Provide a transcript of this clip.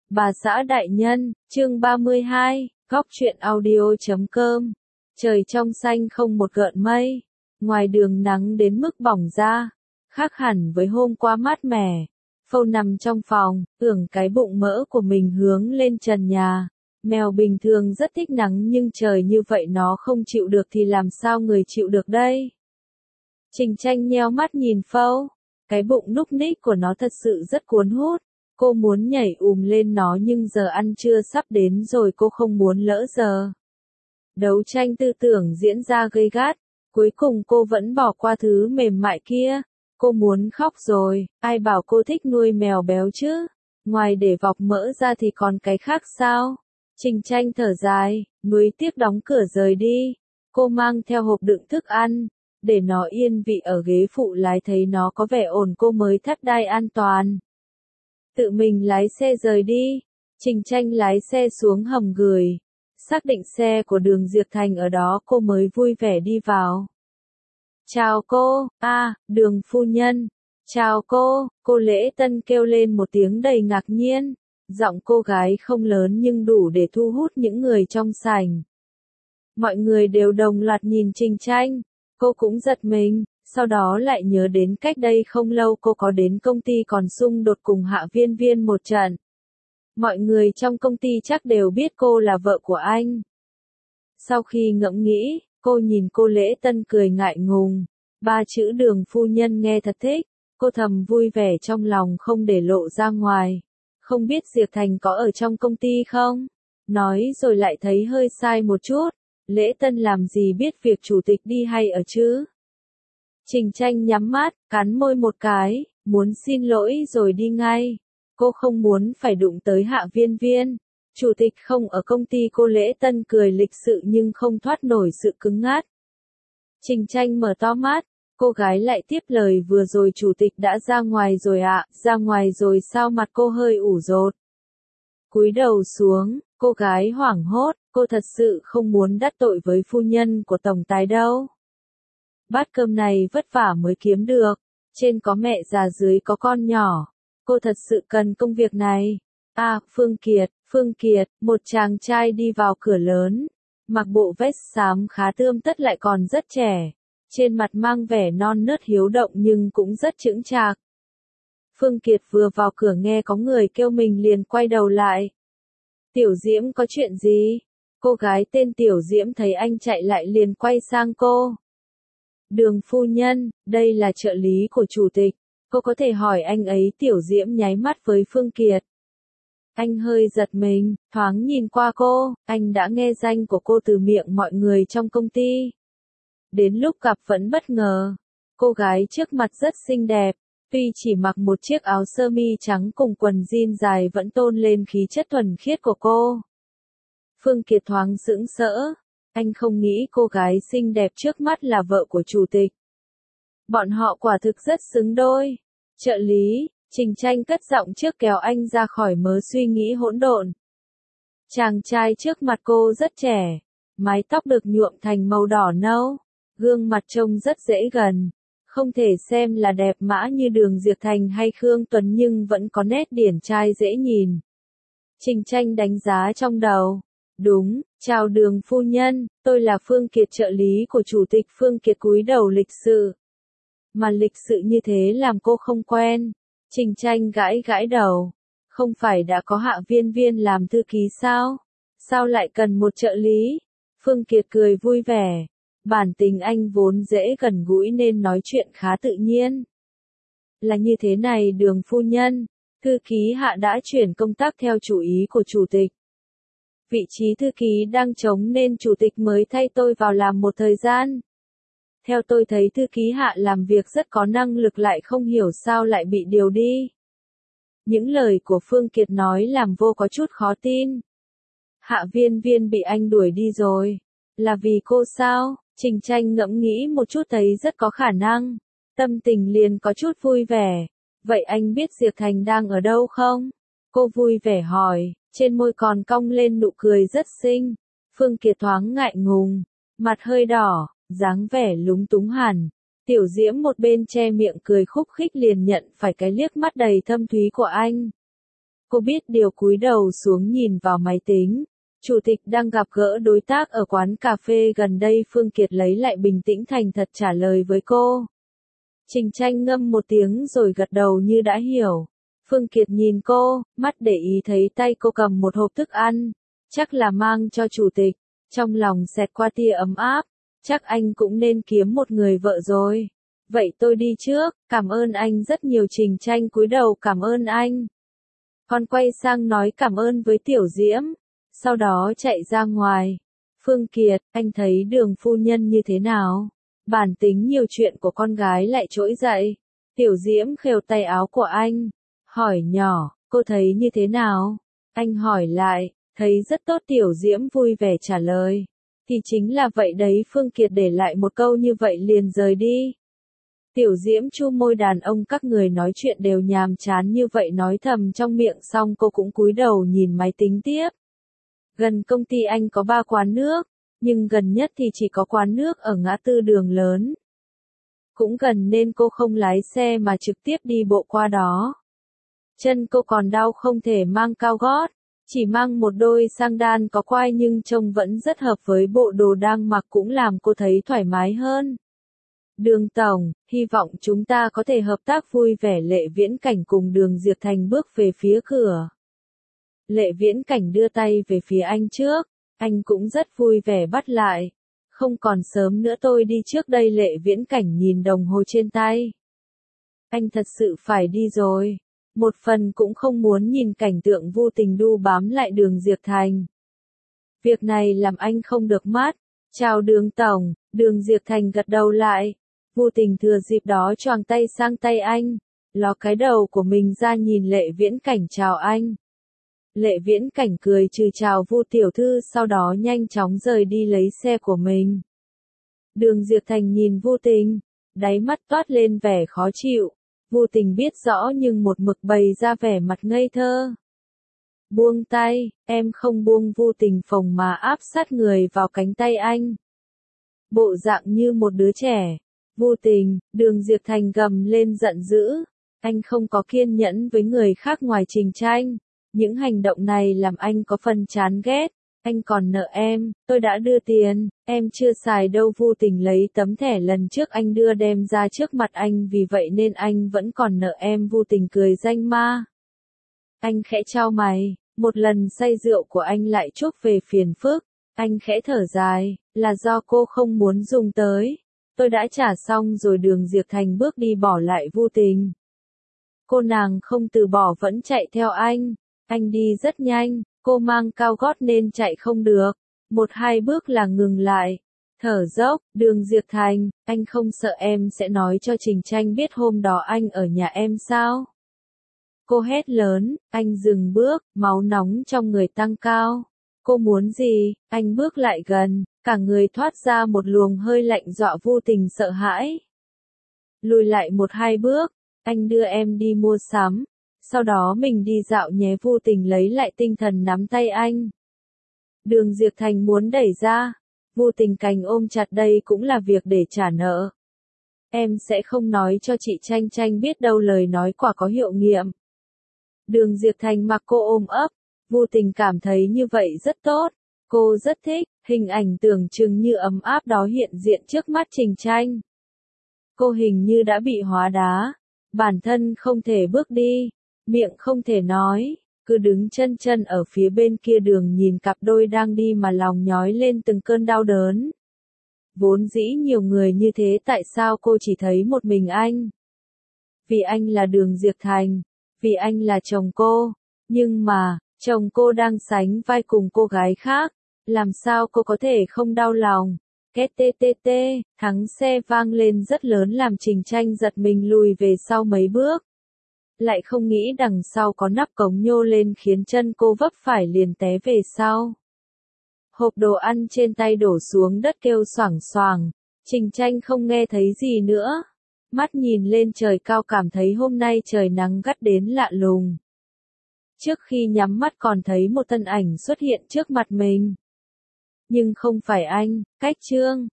Bà xã đại nhân, chương 32, góc truyện audio.com. Trời trong xanh không một gợn mây, ngoài đường nắng đến mức bỏng da, khác hẳn với hôm qua mát mẻ. Phâu nằm trong phòng, ưỡn cái bụng mỡ của mình hướng lên trần nhà. Mèo bình thường rất thích nắng nhưng trời như vậy nó không chịu được thì làm sao người chịu được đây? Trình Tranh nheo mắt nhìn Phâu, cái bụng núc ních của nó thật sự rất cuốn hút. Cô muốn nhảy lên nó nhưng giờ ăn trưa sắp đến rồi, cô không muốn lỡ giờ. Đấu tranh tư tưởng diễn ra gay gắt, cuối cùng cô vẫn bỏ qua thứ mềm mại kia. Cô muốn khóc rồi, ai bảo cô thích nuôi mèo béo chứ? Ngoài để vọc mỡ ra thì còn cái khác sao? Trình Tranh thở dài, nuối tiếc đóng cửa rời đi. Cô mang theo hộp đựng thức ăn, để nó yên vị ở ghế phụ lái, thấy nó có vẻ ổn cô mới thắt đai an toàn. Tự mình lái xe rời đi. Trình Tranh lái xe xuống hầm gửi, xác định xe của Đường Diệp Thành ở đó cô mới vui vẻ đi vào. Chào cô, Đường phu nhân. Chào cô Lễ Tân kêu lên một tiếng đầy ngạc nhiên. Giọng cô gái không lớn nhưng đủ để thu hút những người trong sảnh. Mọi người đều đồng loạt nhìn Trình Tranh, cô cũng giật mình. Sau đó lại nhớ đến cách đây không lâu cô có đến công ty còn xung đột cùng Hạ Viên Viên một trận. Mọi người trong công ty chắc đều biết cô là vợ của anh. Sau khi ngẫm nghĩ, cô nhìn cô Lễ Tân cười ngại ngùng. Ba chữ Đường phu nhân nghe thật thích, cô thầm vui vẻ trong lòng không để lộ ra ngoài. Không biết Diệp Thành có ở trong công ty không? Nói rồi lại thấy hơi sai một chút. Lễ Tân làm gì biết việc chủ tịch đi hay ở chứ? Trình Tranh nhắm mắt, cắn môi một cái, muốn xin lỗi rồi đi ngay. Cô không muốn phải đụng tới Hạ Viên Viên. Chủ tịch không ở công ty, cô Lễ Tân cười lịch sự nhưng không thoát nổi sự cứng ngắc. Trình Tranh mở to mắt, cô gái lại tiếp lời, vừa rồi chủ tịch đã ra ngoài rồi ạ. Ra ngoài rồi sao? Mặt cô hơi ủ rột. Cúi đầu xuống, cô gái hoảng hốt, cô thật sự không muốn đắc tội với phu nhân của tổng tài đâu. Bát cơm này vất vả mới kiếm được, trên có mẹ già dưới có con nhỏ. Cô thật sự cần công việc này. Phương Kiệt, một chàng trai đi vào cửa lớn, mặc bộ vest xám khá tươm tất lại còn rất trẻ, trên mặt mang vẻ non nớt hiếu động nhưng cũng rất chững chạc. Phương Kiệt vừa vào cửa nghe có người kêu mình liền quay đầu lại. Tiểu Diễm, có chuyện gì? Cô gái tên Tiểu Diễm thấy anh chạy lại liền quay sang cô. Đường phu nhân, đây là trợ lý của chủ tịch, cô có thể hỏi anh ấy. Tiểu Diễm nháy mắt với Phương Kiệt. Anh hơi giật mình, thoáng nhìn qua cô, anh đã nghe danh của cô từ miệng mọi người trong công ty. Đến lúc gặp vẫn bất ngờ, cô gái trước mặt rất xinh đẹp, tuy chỉ mặc một chiếc áo sơ mi trắng cùng quần jean dài vẫn tôn lên khí chất thuần khiết của cô. Phương Kiệt thoáng sững sỡ. Anh không nghĩ cô gái xinh đẹp trước mắt là vợ của chủ tịch. Bọn họ quả thực rất xứng đôi. Trợ lý, Trình Tranh cất giọng trước kéo anh ra khỏi mớ suy nghĩ hỗn độn. Chàng trai trước mặt cô rất trẻ, mái tóc được nhuộm thành màu đỏ nâu, gương mặt trông rất dễ gần. Không thể xem là đẹp mã như Đường Diệp Thành hay Khương Tuấn nhưng vẫn có nét điển trai dễ nhìn. Trình Tranh đánh giá trong đầu. Đúng, chào Đường phu nhân, tôi là Phương Kiệt, trợ lý của chủ tịch. Phương Kiệt cúi đầu lịch sự. Mà lịch sự như thế làm cô không quen. Trình Tranh gãi đầu. Không phải đã có Hạ Viên Viên làm thư ký sao? Sao lại cần một trợ lý? Phương Kiệt cười vui vẻ. Bản tính anh vốn dễ gần gũi nên nói chuyện khá tự nhiên. Là như thế này Đường phu nhân, thư ký Hạ đã chuyển công tác theo chủ ý của chủ tịch. Vị trí thư ký đang trống nên chủ tịch mới thay tôi vào làm một thời gian. Theo tôi thấy thư ký Hạ làm việc rất có năng lực, lại không hiểu sao lại bị điều đi. Những lời của Phương Kiệt nói làm vô có chút khó tin. Hạ Viên Viên bị anh đuổi đi rồi. Là vì cô sao? Trình Tranh ngẫm nghĩ một chút thấy rất có khả năng. Tâm tình liền có chút vui vẻ. Vậy anh biết Diệp Thành đang ở đâu không? Cô vui vẻ hỏi, trên môi còn cong lên nụ cười rất xinh. Phương Kiệt thoáng ngại ngùng, mặt hơi đỏ, dáng vẻ lúng túng hẳn. Tiểu Diễm một bên che miệng cười khúc khích liền nhận phải cái liếc mắt đầy thâm thúy của anh. Cô biết điều cúi đầu xuống nhìn vào máy tính. Chủ tịch đang gặp gỡ đối tác ở quán cà phê gần đây. Phương Kiệt lấy lại bình tĩnh thành thật trả lời với cô. Trình Tranh ngâm một tiếng rồi gật đầu như đã hiểu. Phương Kiệt nhìn cô, mắt để ý thấy tay cô cầm một hộp thức ăn. Chắc là mang cho chủ tịch. Trong lòng xẹt qua tia ấm áp. Chắc anh cũng nên kiếm một người vợ rồi. Vậy tôi đi trước, cảm ơn anh rất nhiều. Trình Tranh cúi đầu cảm ơn anh. Còn quay sang nói cảm ơn với Tiểu Diễm. Sau đó chạy ra ngoài. Phương Kiệt, anh thấy Đường phu nhân như thế nào? Bản tính nhiều chuyện của con gái lại trỗi dậy. Tiểu Diễm khều tay áo của anh. Hỏi nhỏ, cô thấy như thế nào? Anh hỏi lại, thấy rất tốt. Tiểu Diễm vui vẻ trả lời. Thì chính là vậy đấy. Phương Kiệt để lại một câu như vậy liền rời đi. Tiểu Diễm chu môi, đàn ông các người nói chuyện đều nhàm chán như vậy, nói thầm trong miệng xong cô cũng cúi đầu nhìn máy tính tiếp. Gần công ty anh có 3 quán nước, nhưng gần nhất thì chỉ có quán nước ở ngã tư Đường Lớn. Cũng gần nên cô không lái xe mà trực tiếp đi bộ qua đó. Chân cô còn đau không thể mang cao gót, chỉ mang một đôi sang đan có quai nhưng trông vẫn rất hợp với bộ đồ đang mặc, cũng làm cô thấy thoải mái hơn. Đường tổng, hy vọng chúng ta có thể hợp tác vui vẻ. Lệ Viễn Cảnh cùng Đường Diệp Thành bước về phía cửa. Lệ Viễn Cảnh đưa tay về phía anh trước, anh cũng rất vui vẻ bắt lại. Không còn sớm nữa, tôi đi trước đây. Lệ Viễn Cảnh nhìn đồng hồ trên tay. Anh thật sự phải đi rồi. Một phần cũng không muốn nhìn cảnh tượng Vu Tình đu bám lại Đường Diệp Thành. Việc này làm anh không được mắt. Chào Đường tổng. Đường Diệp Thành gật đầu lại. Vu Tình thừa dịp đó choàng tay sang tay anh, ló cái đầu của mình ra nhìn Lệ Viễn Cảnh chào anh. Lệ Viễn Cảnh cười trừ chào Vu tiểu thư, sau đó nhanh chóng rời đi lấy xe của mình. Đường Diệp Thành nhìn Vu Tình, đáy mắt toát lên vẻ khó chịu. Vu Tình biết rõ nhưng một mực bày ra vẻ mặt ngây thơ. Buông tay, em không buông. Vu Tình phồng mà áp sát người vào cánh tay anh. Bộ dạng như một đứa trẻ. Vu Tình, Đường Diệp Thành gầm lên giận dữ. Anh không có kiên nhẫn với người khác ngoài Trình Tranh. Những hành động này làm anh có phần chán ghét. Anh còn nợ em, tôi đã đưa tiền, em chưa xài đâu. Vu Tình lấy tấm thẻ lần trước anh đưa đem ra trước mặt anh, vì vậy nên anh vẫn còn nợ em. Vu Tình cười danh ma. Anh khẽ chau mày, một lần say rượu của anh lại chuốc về phiền phức. Anh khẽ thở dài, là do cô không muốn dùng tới. Tôi đã trả xong rồi. Đường Diệp Thành bước đi bỏ lại Vu Tình. Cô nàng không từ bỏ vẫn chạy theo anh. Anh đi rất nhanh, cô mang cao gót nên chạy không được. 1-2 bước là ngừng lại. Thở dốc, Đường Diệp Thành, anh không sợ em sẽ nói cho Trình Tranh biết hôm đó anh ở nhà em sao? Cô hét lớn, anh dừng bước, máu nóng trong người tăng cao. Cô muốn gì? Anh bước lại gần, cả người thoát ra một luồng hơi lạnh dọa Vu Tình sợ hãi. Lùi lại 1-2 bước, anh đưa em đi mua sắm. Sau đó mình đi dạo nhé. Vu Tình lấy lại tinh thần nắm tay anh. Đường Diệp Thành muốn đẩy ra. Vu Tình cành ôm chặt, đây cũng là việc để trả nợ. Em sẽ không nói cho chị Tranh Tranh biết đâu, lời nói quả có hiệu nghiệm. Đường Diệp Thành mặc cô ôm ấp. Vu Tình cảm thấy như vậy rất tốt. Cô rất thích, hình ảnh tưởng chừng như ấm áp đó hiện diện trước mắt Trình Tranh. Cô hình như đã bị hóa đá. Bản thân không thể bước đi. Miệng không thể nói, cứ đứng chân chân ở phía bên kia đường nhìn cặp đôi đang đi mà lòng nhói lên từng cơn đau đớn. Vốn dĩ nhiều người như thế, tại sao cô chỉ thấy một mình anh? Vì anh là Đường Diệp Thành, vì anh là chồng cô, nhưng mà, chồng cô đang sánh vai cùng cô gái khác, làm sao cô có thể không đau lòng? Két tê tê tê, thắng xe vang lên rất lớn làm Trình Tranh giật mình lùi về sau mấy bước. Lại không nghĩ đằng sau có nắp cống nhô lên khiến chân cô vấp phải liền té về sau. Hộp đồ ăn trên tay đổ xuống đất kêu xoảng xoảng. Trình Tranh không nghe thấy gì nữa. Mắt nhìn lên trời cao cảm thấy hôm nay trời nắng gắt đến lạ lùng. Trước khi nhắm mắt còn thấy một thân ảnh xuất hiện trước mặt mình. Nhưng không phải anh, Cách Trương.